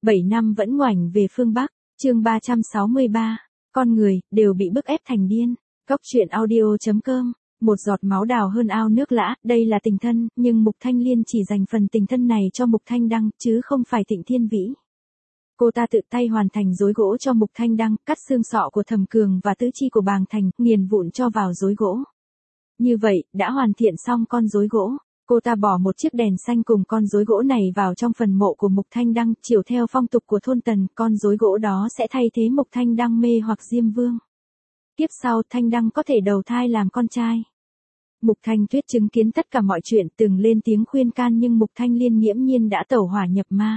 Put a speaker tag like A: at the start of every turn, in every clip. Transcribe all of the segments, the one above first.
A: 7 năm vẫn ngoảnh về phương Bắc, chương 363, con người, đều bị bức ép thành điên. Góc truyện audio.com, một giọt máu đào hơn ao nước lã, đây là tình thân, nhưng Mục Thanh Liên chỉ dành phần tình thân này cho Mục Thanh Đăng, chứ không phải Thịnh Thiên Vĩ. Cô ta tự tay hoàn thành rối gỗ cho Mục Thanh Đăng, cắt xương sọ của Thẩm Cường và tứ chi của Bàng Thành, nghiền vụn cho vào rối gỗ. Như vậy, đã hoàn thiện xong con rối gỗ. Cô ta bỏ một chiếc đèn xanh cùng con rối gỗ này vào trong phần mộ của Mục Thanh Đăng, chiều theo phong tục của thôn Tần, con rối gỗ đó sẽ thay thế Mục Thanh Đăng mê hoặc Diêm Vương. Tiếp sau Thanh Đăng có thể đầu thai làm con trai. Mục Thanh Tuyết chứng kiến tất cả mọi chuyện, từng lên tiếng khuyên can nhưng Mục Thanh Liên nghiễm nhiên đã tẩu hỏa nhập ma.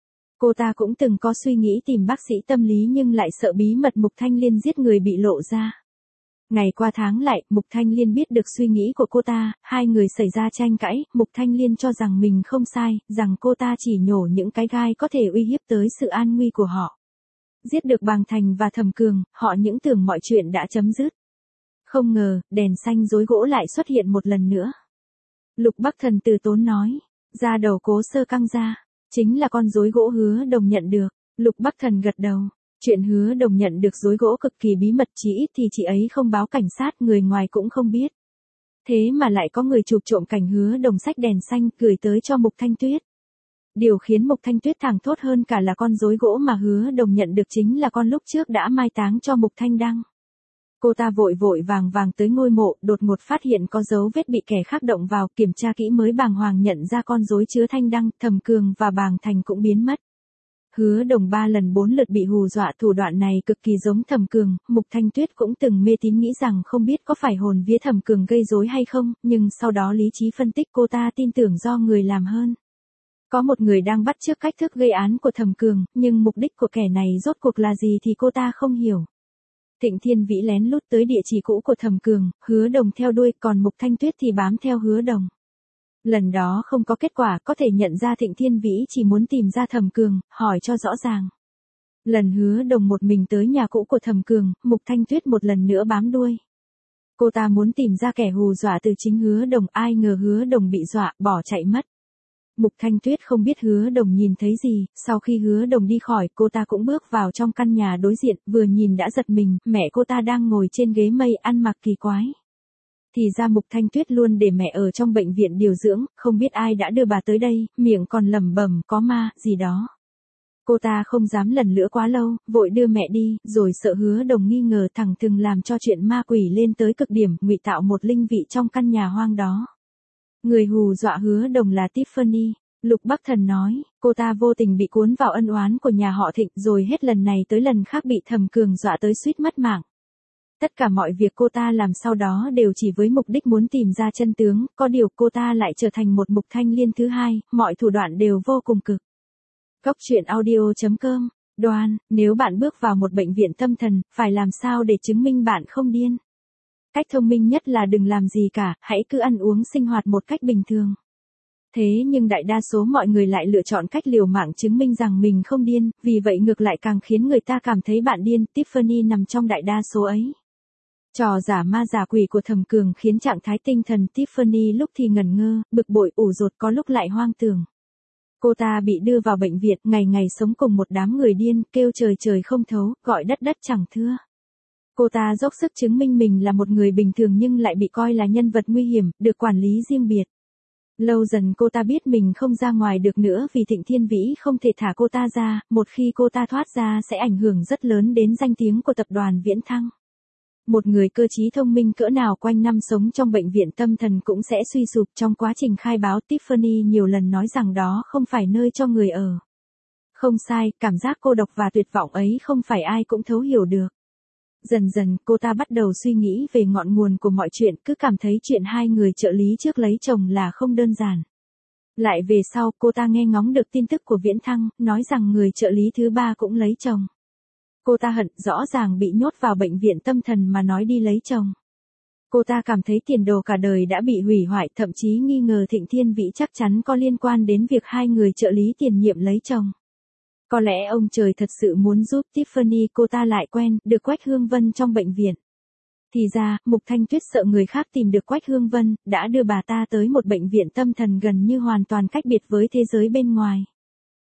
A: Cô ta cũng từng có suy nghĩ tìm bác sĩ tâm lý nhưng lại sợ bí mật Mục Thanh Liên giết người bị lộ ra. Ngày qua tháng lại, Mục Thanh Liên biết được suy nghĩ của cô ta, hai người xảy ra tranh cãi, Mục Thanh Liên cho rằng mình không sai, rằng cô ta chỉ nhổ những cái gai có thể uy hiếp tới sự an nguy của họ. Giết được Bàng Thành và Thẩm Cường, họ những tưởng mọi chuyện đã chấm dứt. Không ngờ, đèn xanh rối gỗ lại xuất hiện một lần nữa. Lục Bắc Thần từ tốn nói, ra đầu Cố Sơ căng ra, chính là con rối gỗ Hứa Đồng nhận được. Lục Bắc Thần gật đầu. Chuyện Hứa Đồng nhận được rối gỗ cực kỳ bí mật, chỉ ít thì chị ấy không báo cảnh sát, người ngoài cũng không biết. Thế mà lại có người chụp trộm cảnh Hứa Đồng xách đèn xanh gửi tới cho Mục Thanh Tuyết. Điều khiến Mục Thanh Tuyết thảng thốt hơn cả là con rối gỗ mà Hứa Đồng nhận được chính là con lúc trước đã mai táng cho Mục Thanh Đăng. Cô ta vội vội vàng vàng tới ngôi mộ, đột ngột phát hiện có dấu vết bị kẻ khác động vào, kiểm tra kỹ mới bàng hoàng nhận ra con rối chứa Thanh Đăng, Thẩm Cường và Bàng Thành cũng biến mất. Hứa Đồng 3 lần 4 lượt bị hù dọa, thủ đoạn này cực kỳ giống Thẩm Cường, Mục Thanh Tuyết cũng từng mê tín nghĩ rằng không biết có phải hồn vía Thẩm Cường gây rối hay không, nhưng sau đó lý trí phân tích cô ta tin tưởng do người làm hơn. Có một người đang bắt chước cách thức gây án của Thẩm Cường, nhưng mục đích của kẻ này rốt cuộc là gì thì cô ta không hiểu. Thịnh Thiên Vĩ lén lút tới địa chỉ cũ của Thẩm Cường, Hứa Đồng theo đuôi, còn Mục Thanh Tuyết thì bám theo Hứa Đồng. Lần đó không có kết quả, có thể nhận ra Thịnh Thiên Vĩ chỉ muốn tìm ra Thẩm Cường, hỏi cho rõ ràng. Lần Hứa Đồng một mình tới nhà cũ của Thẩm Cường, Mục Thanh Tuyết một lần nữa bám đuôi. Cô ta muốn tìm ra kẻ hù dọa từ chính Hứa Đồng, ai ngờ Hứa Đồng bị dọa, bỏ chạy mất. Mục Thanh Tuyết không biết Hứa Đồng nhìn thấy gì, sau khi Hứa Đồng đi khỏi, cô ta cũng bước vào trong căn nhà đối diện, vừa nhìn đã giật mình, mẹ cô ta đang ngồi trên ghế mây ăn mặc kỳ quái. Thì ra Mục Thanh Tuyết luôn để mẹ ở trong bệnh viện điều dưỡng, không biết ai đã đưa bà tới đây, miệng còn lẩm bẩm có ma, gì đó. Cô ta không dám lần nữa quá lâu, vội đưa mẹ đi, rồi sợ Hứa Đồng nghi ngờ thẳng thừng làm cho chuyện ma quỷ lên tới cực điểm, ngụy tạo một linh vị trong căn nhà hoang đó. Người hù dọa Hứa Đồng là Tiffany. Lục Bắc Thần nói, cô ta vô tình bị cuốn vào ân oán của nhà họ Thịnh, rồi hết lần này tới lần khác bị Thẩm Cường dọa tới suýt mất mạng. Tất cả mọi việc cô ta làm sau đó đều chỉ với mục đích muốn tìm ra chân tướng, có điều cô ta lại trở thành một Mục Thanh Liên thứ hai, mọi thủ đoạn đều vô cùng cực. Góc truyện audio.com, Đoan, nếu bạn bước vào một bệnh viện tâm thần, phải làm sao để chứng minh bạn không điên? Cách thông minh nhất là đừng làm gì cả, hãy cứ ăn uống sinh hoạt một cách bình thường. Thế nhưng đại đa số mọi người lại lựa chọn cách liều mạng chứng minh rằng mình không điên, vì vậy ngược lại càng khiến người ta cảm thấy bạn điên, Tiffany nằm trong đại đa số ấy. Trò giả ma giả quỷ của Thẩm Cường khiến trạng thái tinh thần Tiffany lúc thì ngẩn ngơ, bực bội ủ rột, có lúc lại hoang tưởng. Cô ta bị đưa vào bệnh viện, ngày ngày sống cùng một đám người điên, kêu trời trời không thấu, gọi đất đất chẳng thưa. Cô ta dốc sức chứng minh mình là một người bình thường nhưng lại bị coi là nhân vật nguy hiểm, được quản lý riêng biệt. Lâu dần cô ta biết mình không ra ngoài được nữa vì Thịnh Thiên Vĩ không thể thả cô ta ra, một khi cô ta thoát ra sẽ ảnh hưởng rất lớn đến danh tiếng của tập đoàn Viễn Thăng. Một người cơ trí thông minh cỡ nào quanh năm sống trong bệnh viện tâm thần cũng sẽ suy sụp. Trong quá trình khai báo, Tiffany nhiều lần nói rằng đó không phải nơi cho người ở. Không sai, cảm giác cô độc và tuyệt vọng ấy không phải ai cũng thấu hiểu được. Dần dần, cô ta bắt đầu suy nghĩ về ngọn nguồn của mọi chuyện, cứ cảm thấy chuyện hai người trợ lý trước lấy chồng là không đơn giản. Lại về sau, cô ta nghe ngóng được tin tức của Viễn Thăng, nói rằng người trợ lý thứ ba cũng lấy chồng. Cô ta hận, rõ ràng bị nhốt vào bệnh viện tâm thần mà nói đi lấy chồng. Cô ta cảm thấy tiền đồ cả đời đã bị hủy hoại, thậm chí nghi ngờ Thịnh Thiên Vĩ chắc chắn có liên quan đến việc hai người trợ lý tiền nhiệm lấy chồng. Có lẽ ông trời thật sự muốn giúp Tiffany, cô ta lại quen được Quách Hương Vân trong bệnh viện. Thì ra, Mục Thanh Tuyết sợ người khác tìm được Quách Hương Vân, đã đưa bà ta tới một bệnh viện tâm thần gần như hoàn toàn cách biệt với thế giới bên ngoài.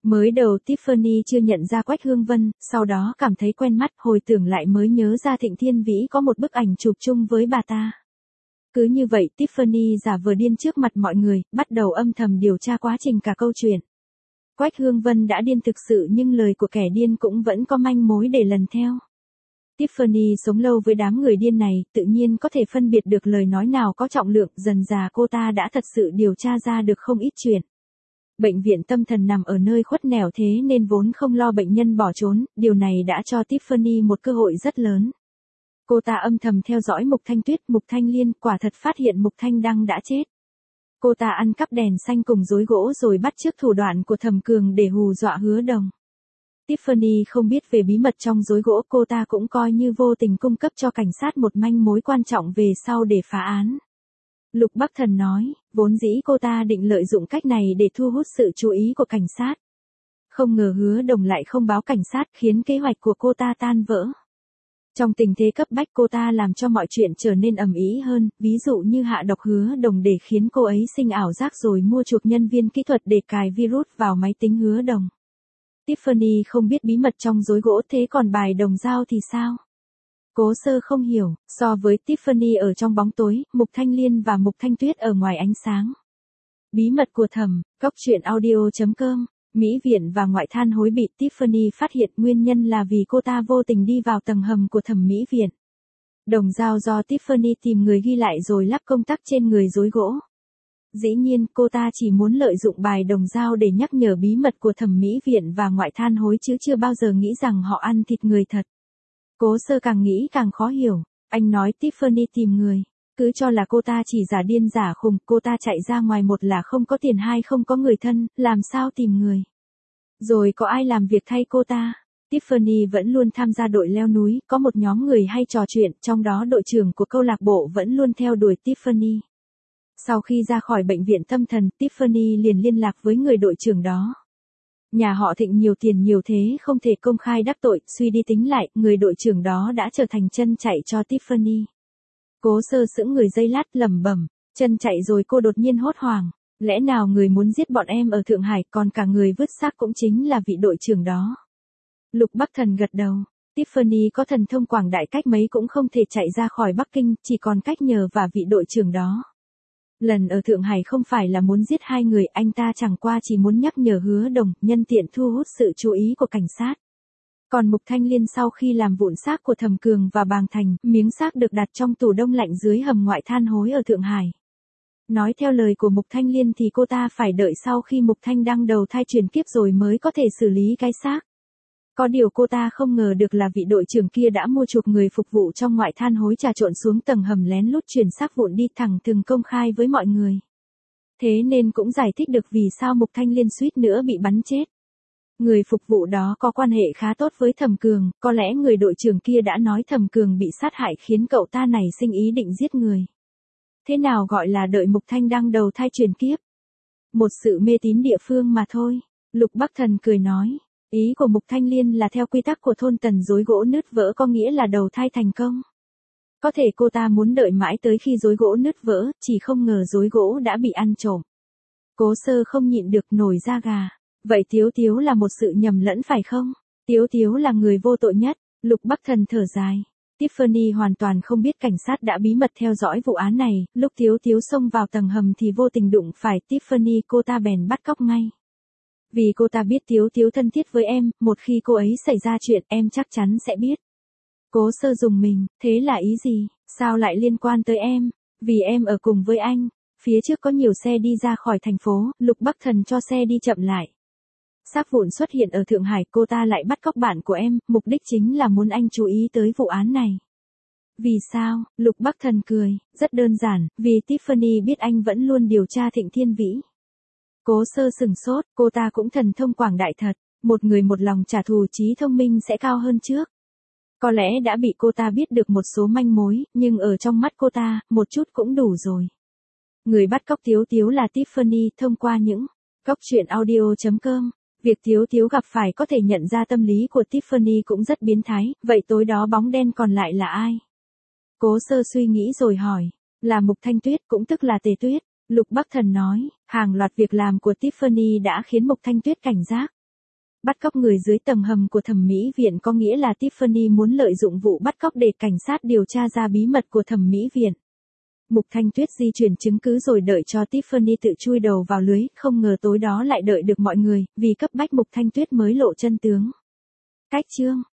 A: Mới đầu Tiffany chưa nhận ra Quách Hương Vân, sau đó cảm thấy quen mắt, hồi tưởng lại mới nhớ ra Thịnh Thiên Vĩ có một bức ảnh chụp chung với bà ta. Cứ như vậy Tiffany giả vờ điên trước mặt mọi người, bắt đầu âm thầm điều tra quá trình cả câu chuyện. Quách Hương Vân đã điên thực sự nhưng lời của kẻ điên cũng vẫn có manh mối để lần theo. Tiffany sống lâu với đám người điên này, tự nhiên có thể phân biệt được lời nói nào có trọng lượng, dần dà cô ta đã thật sự điều tra ra được không ít chuyện. Bệnh viện tâm thần nằm ở nơi khuất nẻo thế nên vốn không lo bệnh nhân bỏ trốn, điều này đã cho Tiffany một cơ hội rất lớn. Cô ta âm thầm theo dõi Mục Thanh Tuyết, Mục Thanh Liên, quả thật phát hiện Mục Thanh Đăng đã chết. Cô ta ăn cắp đèn xanh cùng rối gỗ rồi bắt chước thủ đoạn của Thẩm Cường để hù dọa Hứa Đồng. Tiffany không biết về bí mật trong rối gỗ, cô ta cũng coi như vô tình cung cấp cho cảnh sát một manh mối quan trọng về sau để phá án. Lục Bắc Thần nói, vốn dĩ cô ta định lợi dụng cách này để thu hút sự chú ý của cảnh sát. Không ngờ Hứa Đồng lại không báo cảnh sát khiến kế hoạch của cô ta tan vỡ. Trong tình thế cấp bách cô ta làm cho mọi chuyện trở nên ầm ĩ hơn, ví dụ như hạ độc Hứa Đồng để khiến cô ấy sinh ảo giác rồi mua chuộc nhân viên kỹ thuật để cài virus vào máy tính Hứa Đồng. Tiffany không biết bí mật trong rối gỗ, thế còn bài đồng dao thì sao? Cố Sơ không hiểu, so với Tiffany ở trong bóng tối, Mục Thanh Liên và Mục Thanh Tuyết ở ngoài ánh sáng. Bí mật của Thẩm, Cóc Truyện Audio.com, Mỹ Viện và Ngoại Than Hối bị Tiffany phát hiện nguyên nhân là vì cô ta vô tình đi vào tầng hầm của Thẩm Mỹ Viện. Đồng dao do Tiffany tìm người ghi lại rồi lắp công tắc trên người rối gỗ. Dĩ nhiên cô ta chỉ muốn lợi dụng bài đồng dao để nhắc nhở bí mật của Thẩm Mỹ Viện và Ngoại Than Hối chứ chưa bao giờ nghĩ rằng họ ăn thịt người thật. Cố Sơ càng nghĩ càng khó hiểu, anh nói Tiffany tìm người, cứ cho là cô ta chỉ giả điên giả khùng, cô ta chạy ra ngoài, một là không có tiền, hai không có người thân, làm sao tìm người. Rồi có ai làm việc thay cô ta? Tiffany vẫn luôn tham gia đội leo núi, có một nhóm người hay trò chuyện, trong đó đội trưởng của câu lạc bộ vẫn luôn theo đuổi Tiffany. Sau khi ra khỏi bệnh viện tâm thần, Tiffany liền liên lạc với người đội trưởng đó. Nhà họ Thịnh nhiều tiền nhiều thế không thể công khai đắc tội, suy đi tính lại, người đội trưởng đó đã trở thành chân chạy cho Tiffany. Cố Sơ sững người giây lát lẩm bẩm, chân chạy rồi cô đột nhiên hốt hoảng, lẽ nào người muốn giết bọn em ở Thượng Hải, còn cả người vứt xác cũng chính là vị đội trưởng đó. Lục Bắc Thần gật đầu, Tiffany có thần thông quảng đại cách mấy cũng không thể chạy ra khỏi Bắc Kinh, chỉ còn cách nhờ và vị đội trưởng đó. Lần ở Thượng Hải không phải là muốn giết hai người, anh ta chẳng qua chỉ muốn nhắc nhở Hứa Đồng, nhân tiện thu hút sự chú ý của cảnh sát. Còn Mục Thanh Liên sau khi làm vụn xác của Thẩm Cường và Bàng Thành, miếng xác được đặt trong tủ đông lạnh dưới hầm Ngoại Than Hối ở Thượng Hải. Nói theo lời của Mục Thanh Liên thì cô ta phải đợi sau khi Mục Thanh Đăng đầu thai chuyển kiếp rồi mới có thể xử lý cái xác. Có điều cô ta không ngờ được là vị đội trưởng kia đã mua chuộc người phục vụ trong Ngoại Than Hối trà trộn xuống tầng hầm lén lút chuyển xác vụn đi thẳng từng công khai với mọi người. Thế nên cũng giải thích được vì sao Mục Thanh Liên suýt nữa bị bắn chết. Người phục vụ đó có quan hệ khá tốt với Thẩm Cường, có lẽ người đội trưởng kia đã nói Thẩm Cường bị sát hại khiến cậu ta nảy sinh ý định giết người. Thế nào gọi là đợi Mục Thanh Đăng đầu thai chuyển kiếp? Một sự mê tín địa phương mà thôi. Lục Bắc Thần cười nói. Ý của Mục Thanh Liên là theo quy tắc của thôn Tần, rối gỗ nứt vỡ có nghĩa là đầu thai thành công. Có thể cô ta muốn đợi mãi tới khi rối gỗ nứt vỡ, chỉ không ngờ rối gỗ đã bị ăn trộm. Cố Sơ không nhịn được nổi da gà. Vậy Tiếu Tiếu là một sự nhầm lẫn phải không? Tiếu Tiếu là người vô tội nhất. Lục Bắc Thần thở dài. Tiffany hoàn toàn không biết cảnh sát đã bí mật theo dõi vụ án này, lúc Tiếu Tiếu xông vào tầng hầm thì vô tình đụng phải Tiffany, cô ta bèn bắt cóc ngay. Vì cô ta biết Tiếu Tiếu thân thiết với em, một khi cô ấy xảy ra chuyện em chắc chắn sẽ biết. Cố Sơ dùng mình, thế là ý gì, sao lại liên quan tới em? Vì em ở cùng với anh. Phía trước có nhiều xe đi ra khỏi thành phố, Lục Bắc Thần cho xe đi chậm lại. Xác vụn xuất hiện ở Thượng Hải, cô ta lại bắt cóc bạn của em, mục đích chính là muốn anh chú ý tới vụ án này. Vì sao? Lục Bắc Thần cười, rất đơn giản, vì Tiffany biết anh vẫn luôn điều tra Thịnh Thiên Vĩ. Cố Sơ sừng sốt, cô ta cũng thần thông quảng đại thật, một người một lòng trả thù, trí thông minh sẽ cao hơn trước. Có lẽ đã bị cô ta biết được một số manh mối, nhưng ở trong mắt cô ta, một chút cũng đủ rồi. Người bắt cóc Tiếu Tiếu là Tiffany, thông qua những Cóc Truyện Audio.com. Việc Tiếu Tiếu gặp phải có thể nhận ra tâm lý của Tiffany cũng rất biến thái, vậy tối đó bóng đen còn lại là ai? Cố Sơ suy nghĩ rồi hỏi, là Mục Thanh Tuyết, cũng tức là Tề Tuyết. Lục Bắc Thần nói, hàng loạt việc làm của Tiffany đã khiến Mục Thanh Tuyết cảnh giác. Bắt cóc người dưới tầng hầm của thẩm mỹ viện có nghĩa là Tiffany muốn lợi dụng vụ bắt cóc để cảnh sát điều tra ra bí mật của thẩm mỹ viện. Mục Thanh Tuyết di chuyển chứng cứ rồi đợi cho Tiffany tự chui đầu vào lưới, không ngờ tối đó lại đợi được mọi người, vì cấp bách Mục Thanh Tuyết mới lộ chân tướng. Cách chương